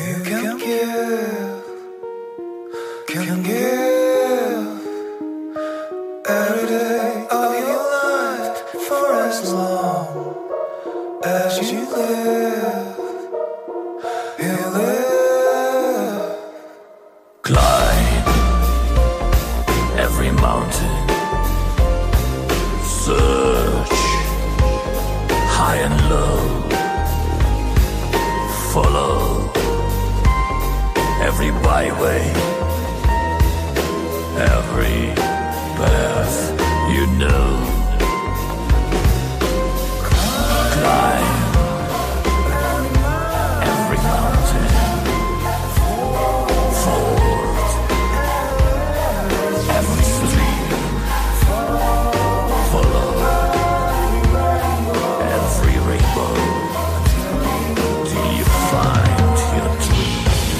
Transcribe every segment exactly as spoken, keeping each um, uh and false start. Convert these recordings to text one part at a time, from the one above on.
You can give, can give every day of your life for as long as you live. You live. Climb every mountain, search high and low, follow every byway, every path you know. Climb every mountain, ford every stream, follow every rainbow till you find your dream.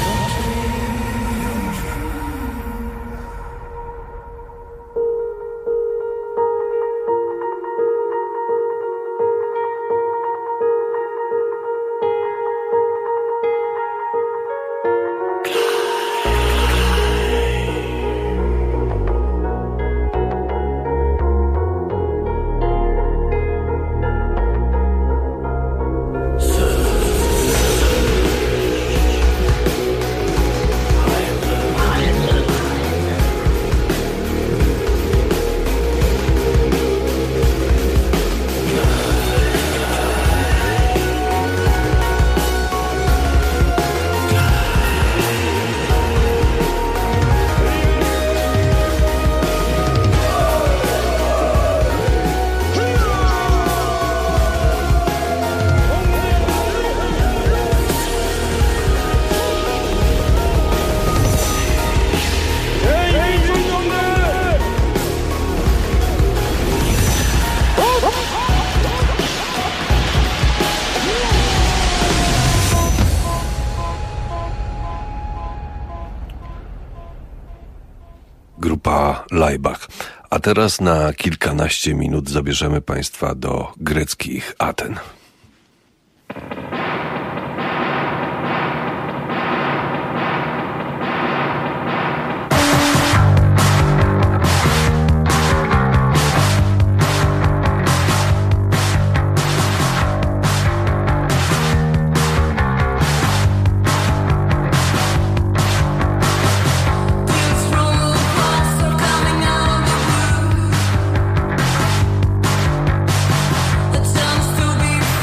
Grupa Laibach. A teraz na kilkanaście minut zabierzemy Państwa do greckich Aten. Turns to be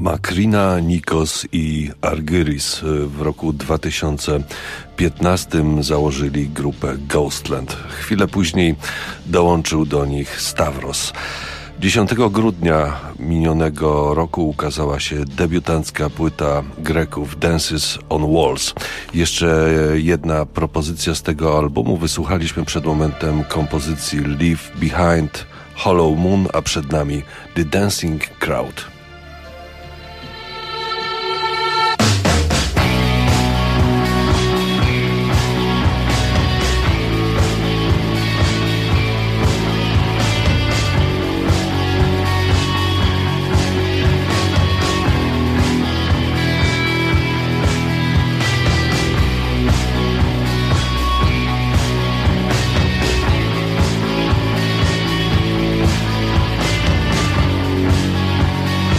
Macrina, Nikos i Argyris w roku dwa tysiące piętnastym założyli grupę Ghostland. Chwilę później dołączył do nich Stavros. dziesiątego grudnia minionego roku ukazała się debiutancka płyta Greków Dances on Walls. Jeszcze jedna propozycja z tego albumu. Wysłuchaliśmy przed momentem kompozycji Leave Behind Hollow Moon, a przed nami The Dancing Crowd. Thank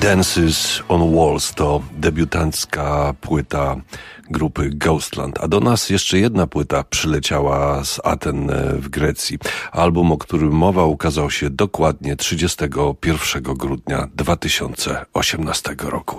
Dances on Walls to debiutancka płyta grupy Ghostland, a do nas jeszcze jedna płyta przyleciała z Aten w Grecji. Album, o którym mowa, ukazał się dokładnie trzydziestego pierwszego grudnia dwa tysiące osiemnastego roku.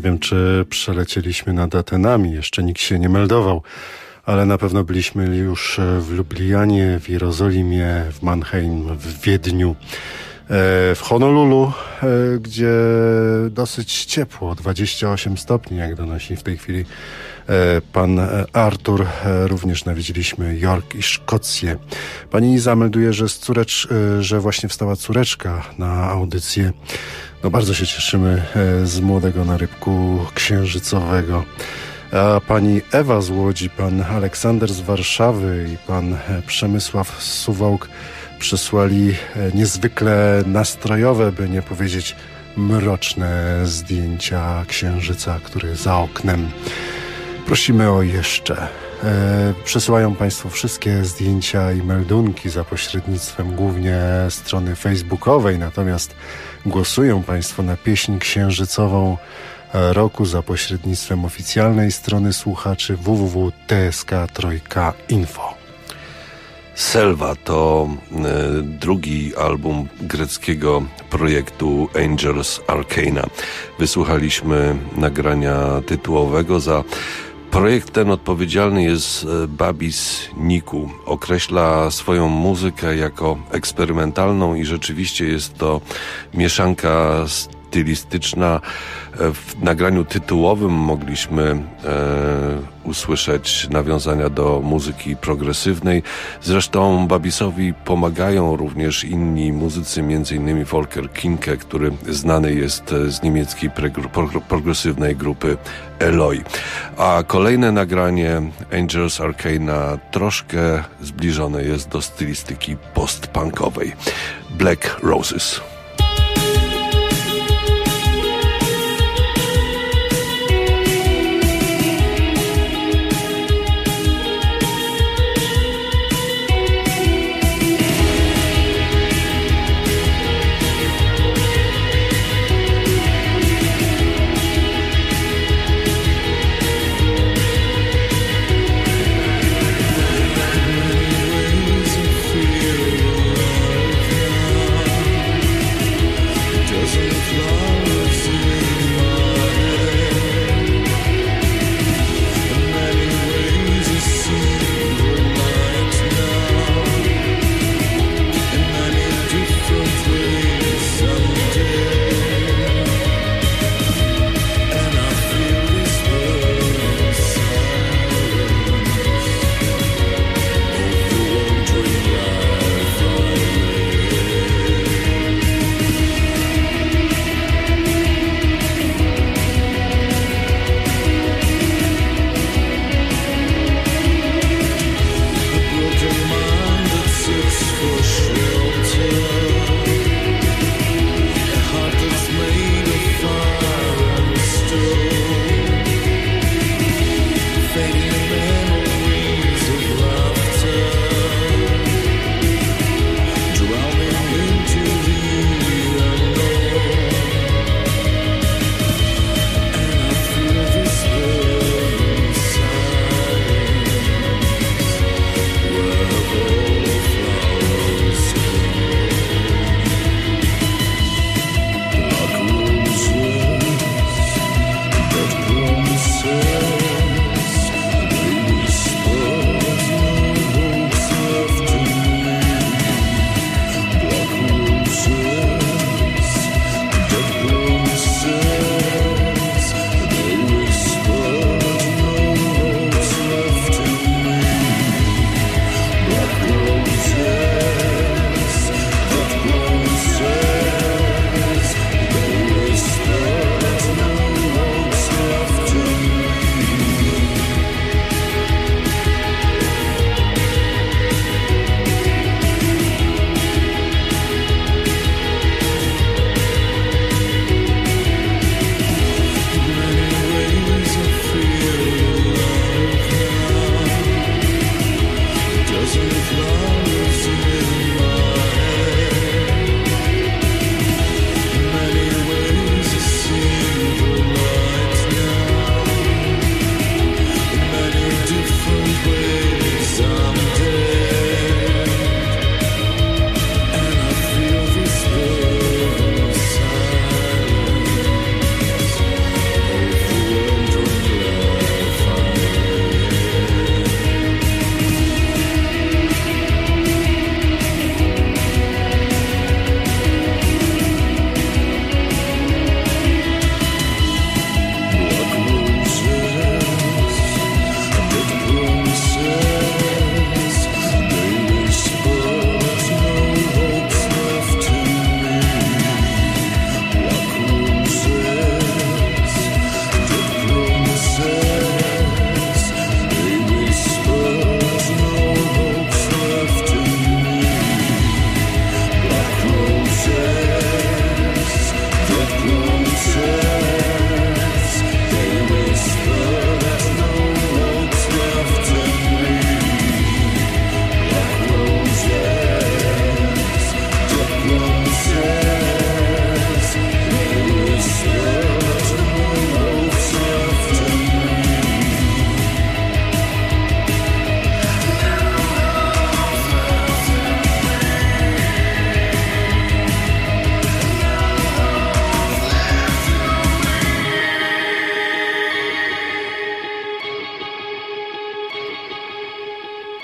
wiem, czy przelecieliśmy nad Atenami. Jeszcze nikt się nie meldował, ale na pewno byliśmy już w Lublianie, w Jerozolimie, w Mannheim, w Wiedniu, w Honolulu, gdzie dosyć ciepło, dwadzieścia osiem stopni, jak donosi w tej chwili pan Artur. Również nawiedziliśmy York i Szkocję. Pani Iza melduje, że, z córecz, że właśnie wstała córeczka na audycję. No bardzo się cieszymy z młodego narybku księżycowego. A pani Ewa z Łodzi, pan Aleksander z Warszawy i pan Przemysław z Suwałk przysłali niezwykle nastrojowe, by nie powiedzieć mroczne zdjęcia księżyca, który za oknem. Prosimy o jeszcze. E, przesyłają Państwo wszystkie zdjęcia i meldunki za pośrednictwem głównie strony facebookowej, natomiast głosują Państwo na pieśń księżycową roku za pośrednictwem oficjalnej strony słuchaczy w w w kropka t s k trzy k info. Selva to e, drugi album greckiego projektu Angels Arcana. Wysłuchaliśmy nagrania tytułowego. Za projekt ten odpowiedzialny jest Babis Niku. Określa swoją muzykę jako eksperymentalną i rzeczywiście jest to mieszanka stylistyczna. W nagraniu tytułowym mogliśmy e, usłyszeć nawiązania do muzyki progresywnej. Zresztą Babisowi pomagają również inni muzycy, między innymi Volker Kinke, który znany jest z niemieckiej pre- progresywnej grupy Eloy. A kolejne nagranie Angels Arcana troszkę zbliżone jest do stylistyki post-punkowej. Black Roses. Feel right now.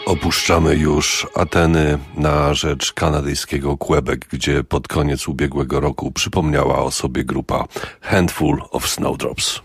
Opuszczamy już Ateny na rzecz kanadyjskiego Quebec, gdzie pod koniec ubiegłego roku przypomniała o sobie grupa Handful of Snowdrops.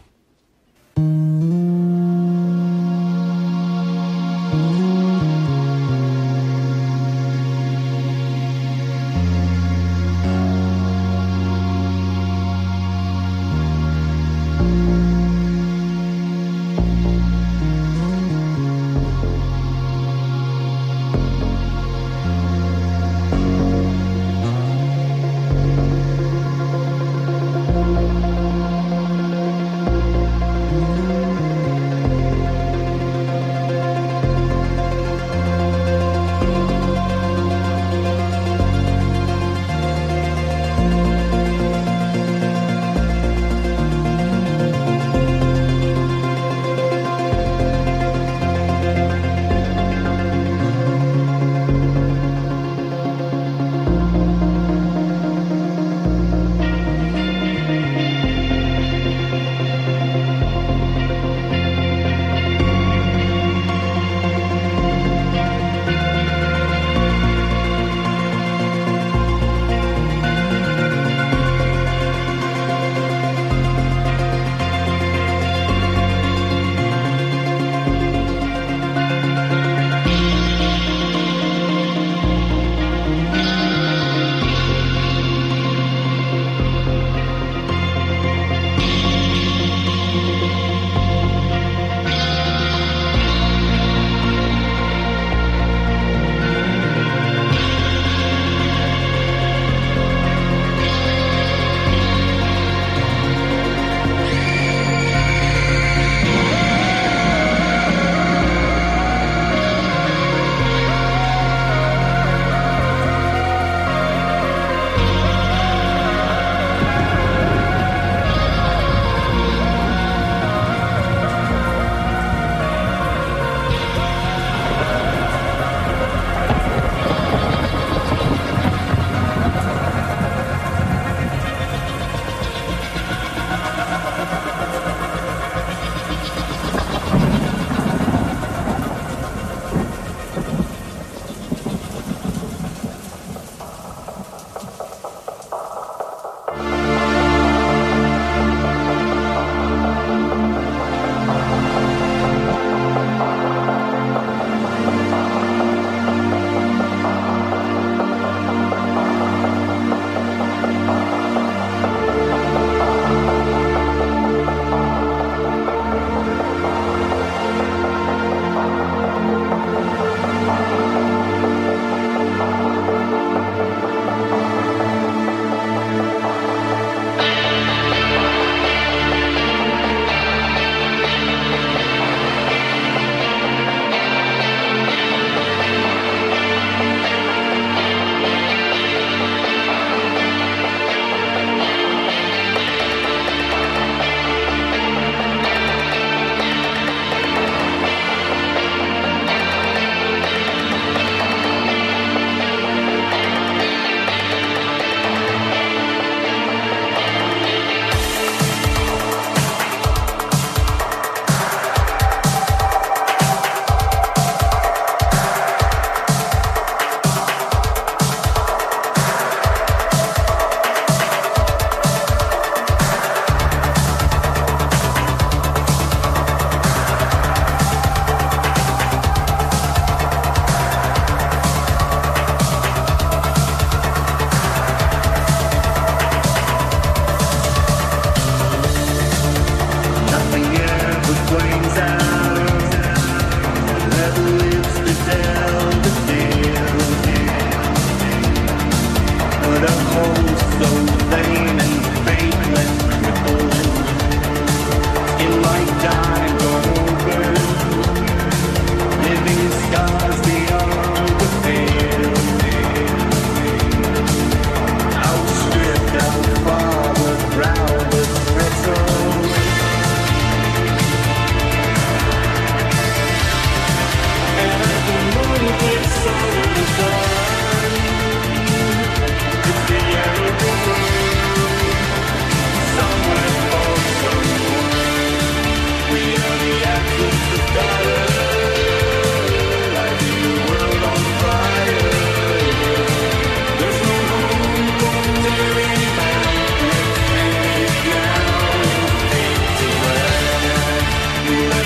We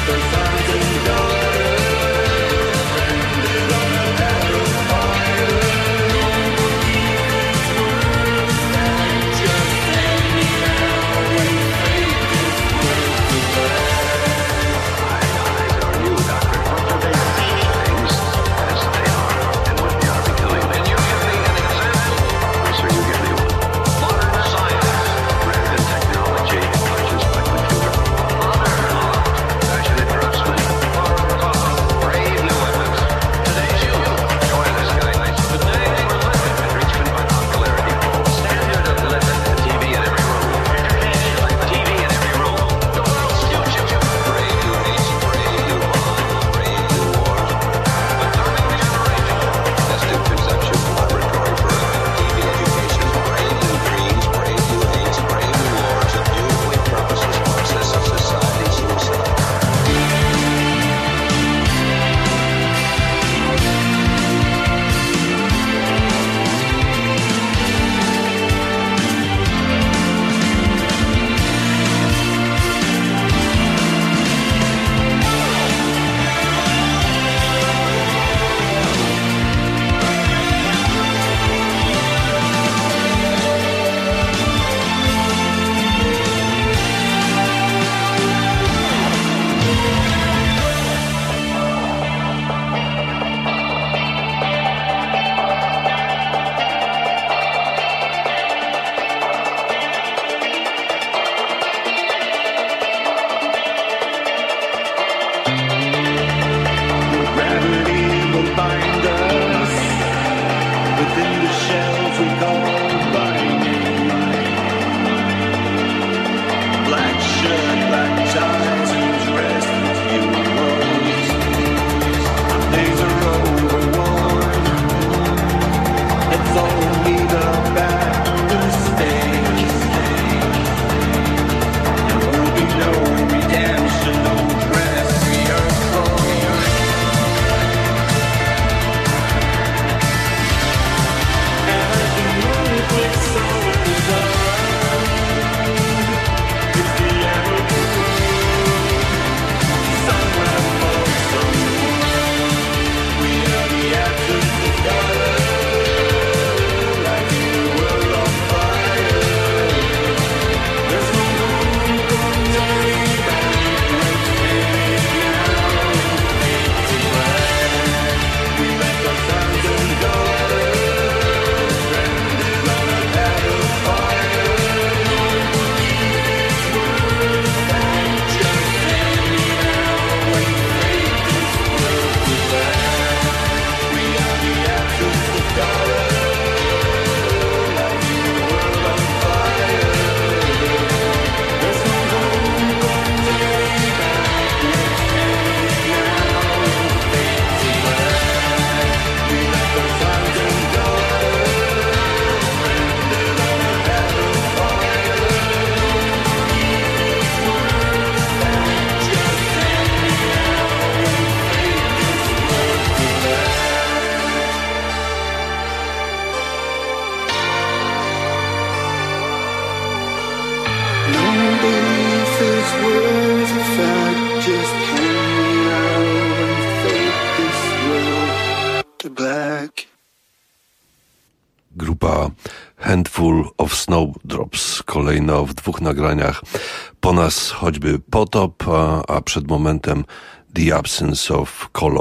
Grupa Handful of Snowdrops, kolejno w dwóch nagraniach Po nas choćby potop, a, a przed momentem The Absence of Color.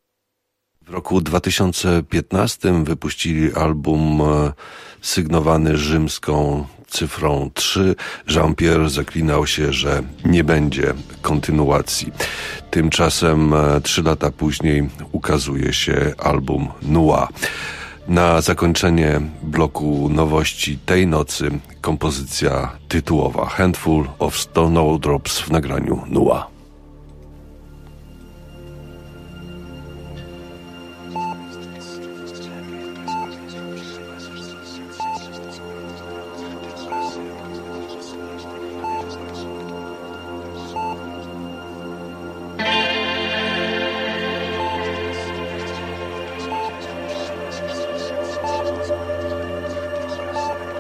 W roku dwa tysiące piętnastym wypuścili album e, sygnowany rzymską cyfrą trzy. Jean-Pierre zaklinał się, że nie będzie kontynuacji. Tymczasem e, trzy lata później ukazuje się album Noir. Na zakończenie bloku nowości tej nocy kompozycja tytułowa Handful of Snowdrops w nagraniu Noir.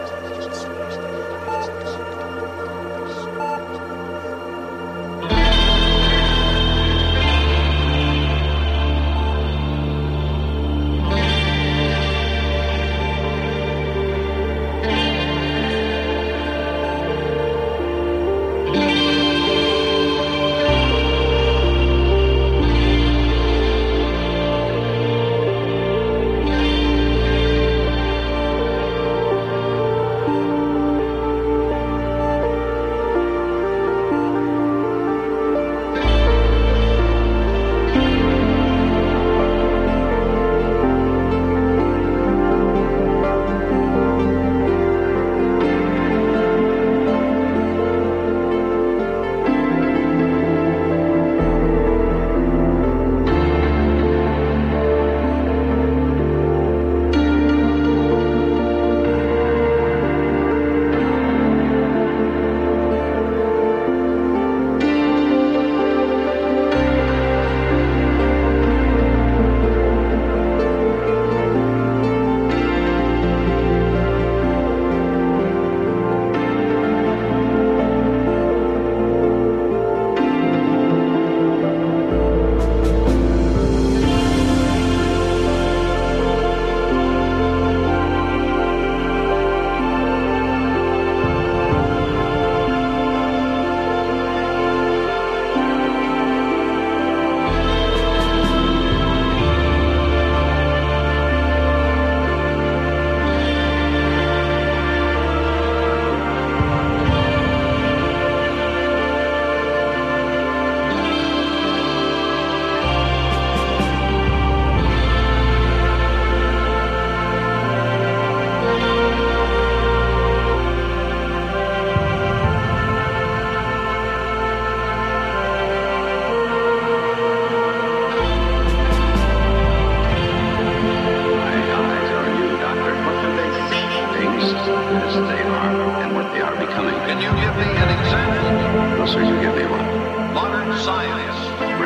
Thank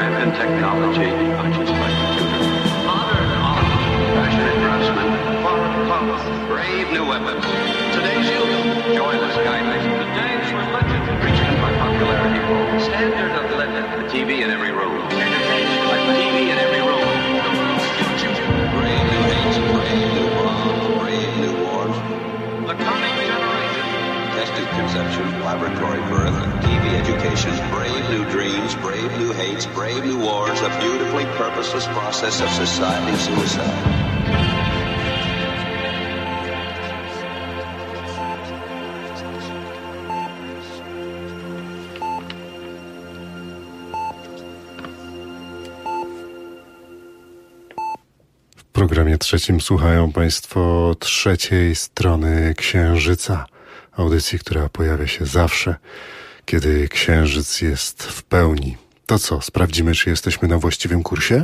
and technology, punches by computer. Modern art, passionate craftsmen, foreign policy, brave new weapons. Today's youth, joyless kindly. Today's religion, preaching by popularity rule. Standard of living, the T V in every room. Entertainment by the T V in every room. Brave new hates, brave new bombs, brave new wars. The coming generation. Tested conception, laboratory birth, T V education, brave new dreams, brave new hates, brave new wars, a beautifully purposeless process of society suicide. W programie trzecim słuchają Państwo trzeciej strony Księżyca, audycji, która pojawia się zawsze, kiedy Księżyc jest w pełni. To co, sprawdzimy, czy jesteśmy na właściwym kursie?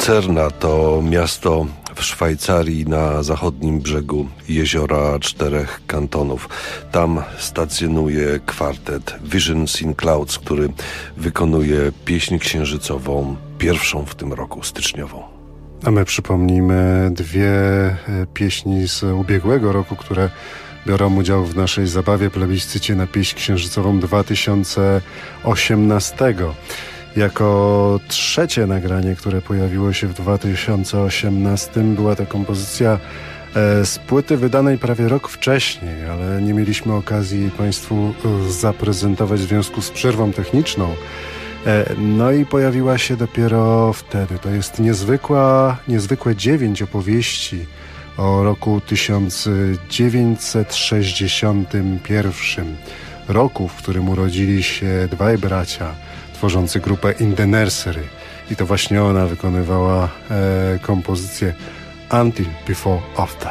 Lucerna to miasto w Szwajcarii na zachodnim brzegu jeziora czterech kantonów. Tam stacjonuje kwartet Visions in Clouds, który wykonuje pieśń księżycową, pierwszą w tym roku, styczniową. A my przypomnimy dwie pieśni z ubiegłego roku, które biorą udział w naszej zabawie plebiscycie na pieśń księżycową dwa tysiące osiemnastego. Jako trzecie nagranie, które pojawiło się w dwa tysiące osiemnastym, była to kompozycja z płyty wydanej prawie rok wcześniej, ale nie mieliśmy okazji jej Państwu zaprezentować w związku z przerwą techniczną. No i pojawiła się dopiero wtedy. To jest niezwykła, niezwykłe dziewięć opowieści o roku tysiąc dziewięćset sześćdziesiątym pierwszym. Roku, w którym urodzili się dwaj bracia tworzący grupę In the Nursery. I to właśnie ona wykonywała e, kompozycję Until, Before, After.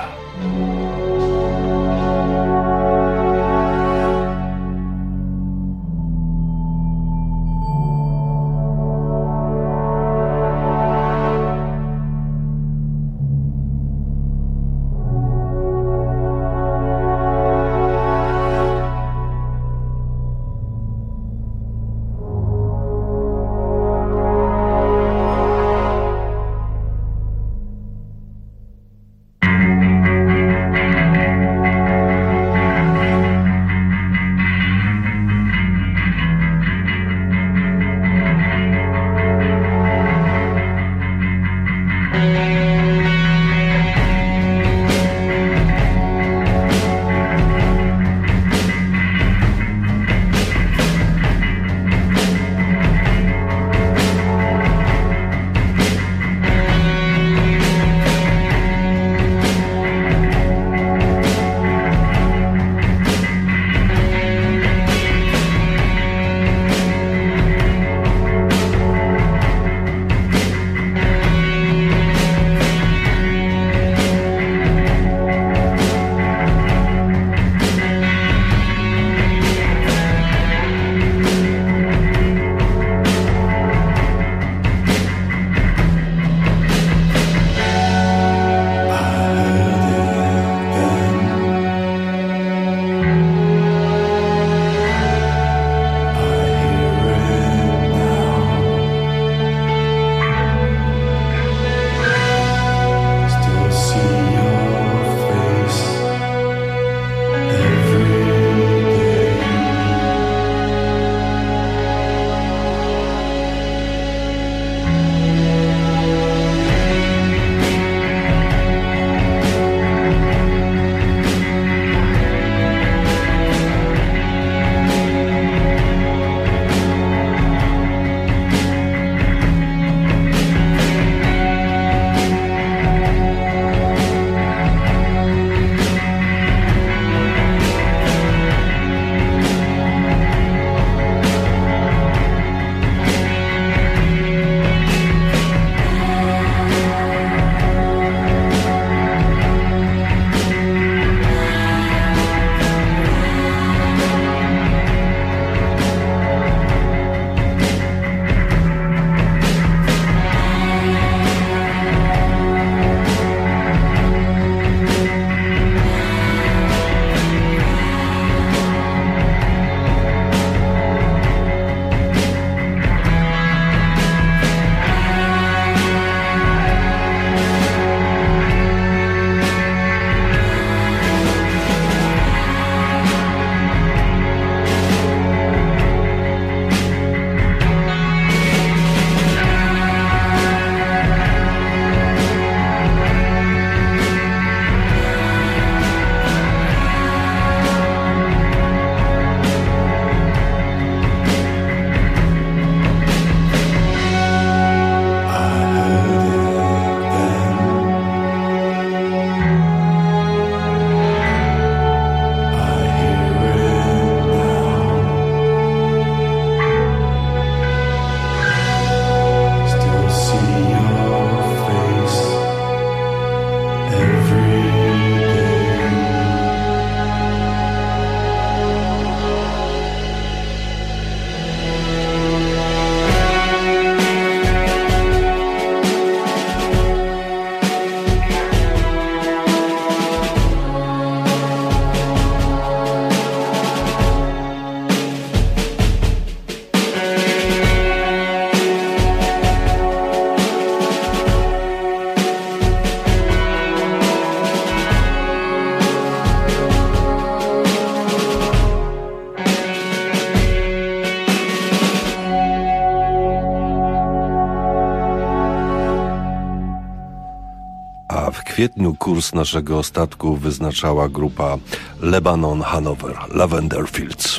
kwietniu kurs naszego statku wyznaczała grupa Lebanon Hanover, Lavender Fields.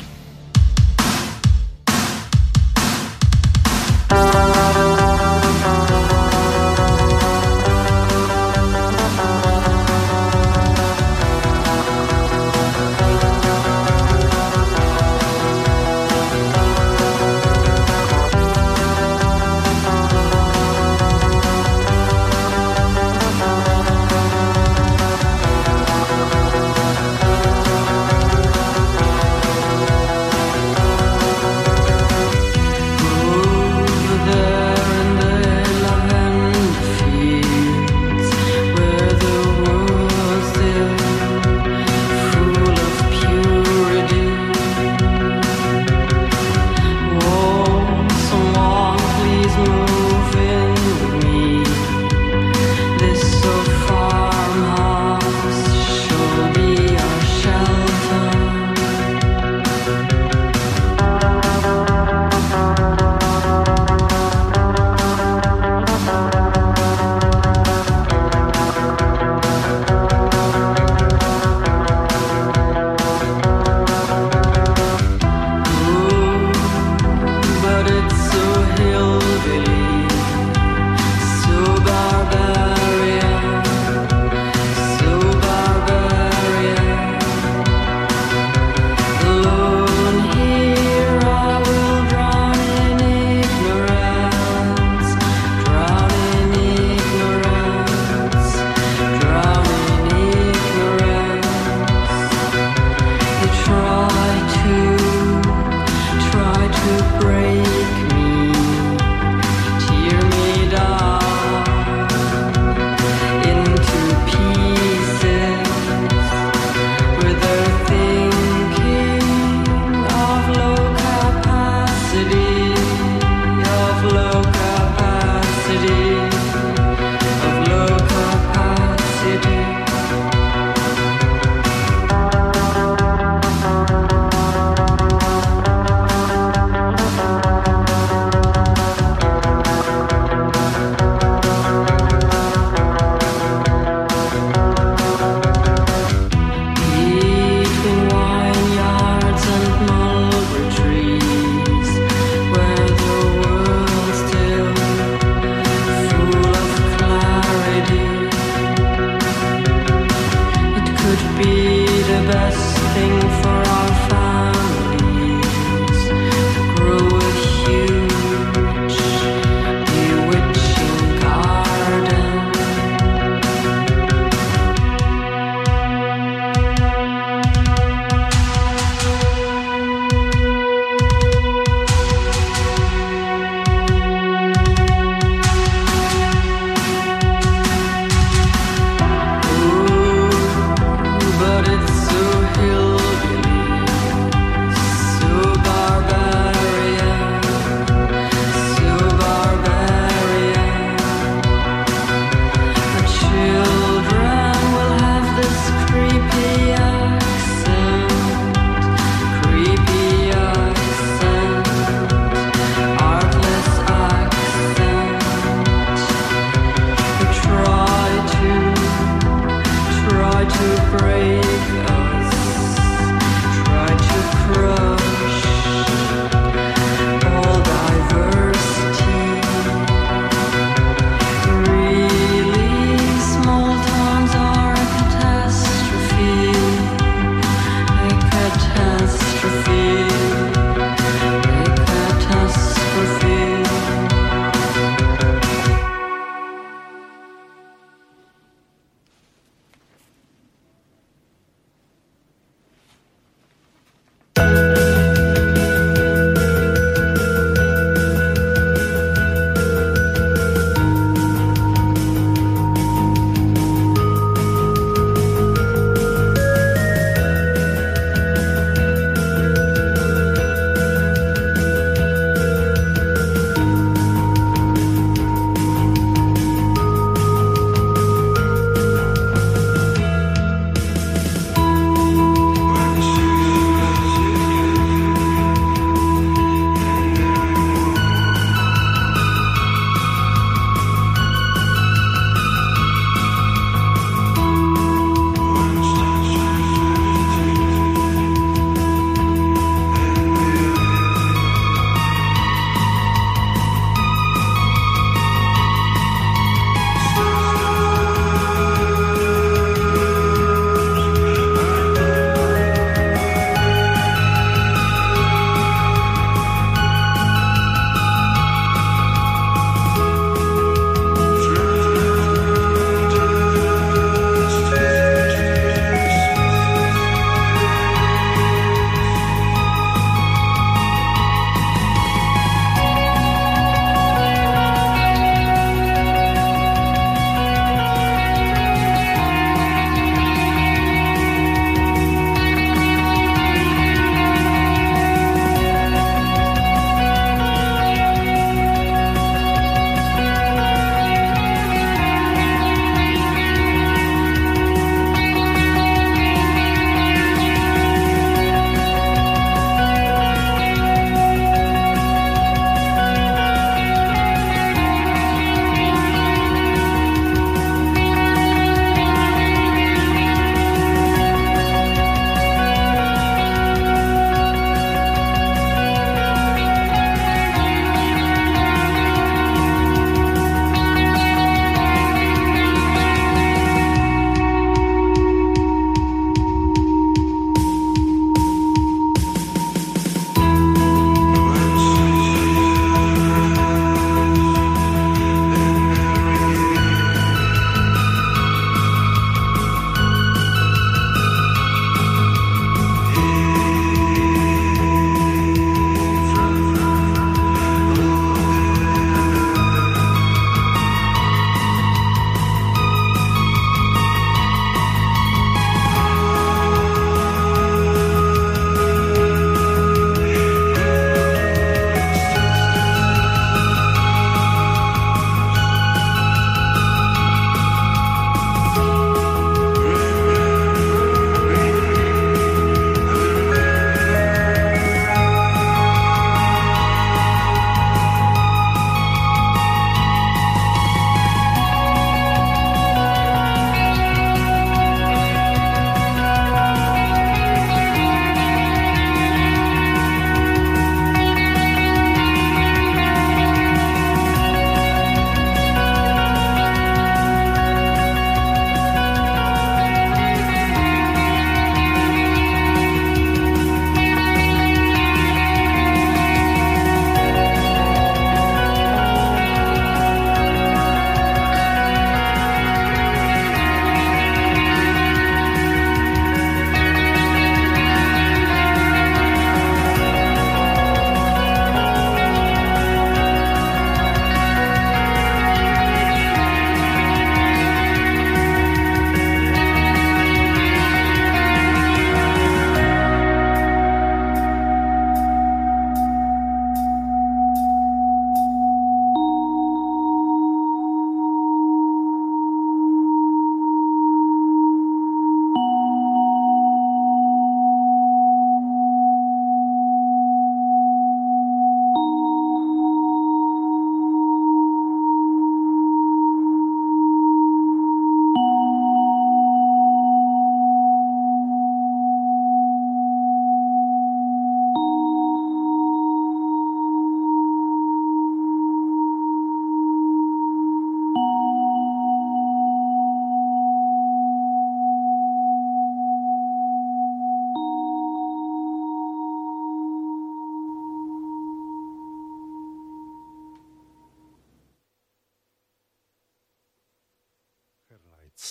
But it's so hillbilly.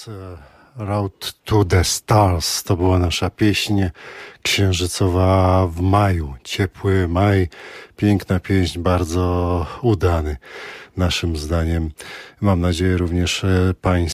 Beatles, Road to the Stars, to była nasza pieśń księżycowa w maju, ciepły maj, piękna pieśń, bardzo udany naszym zdaniem. Mam nadzieję również Państwa.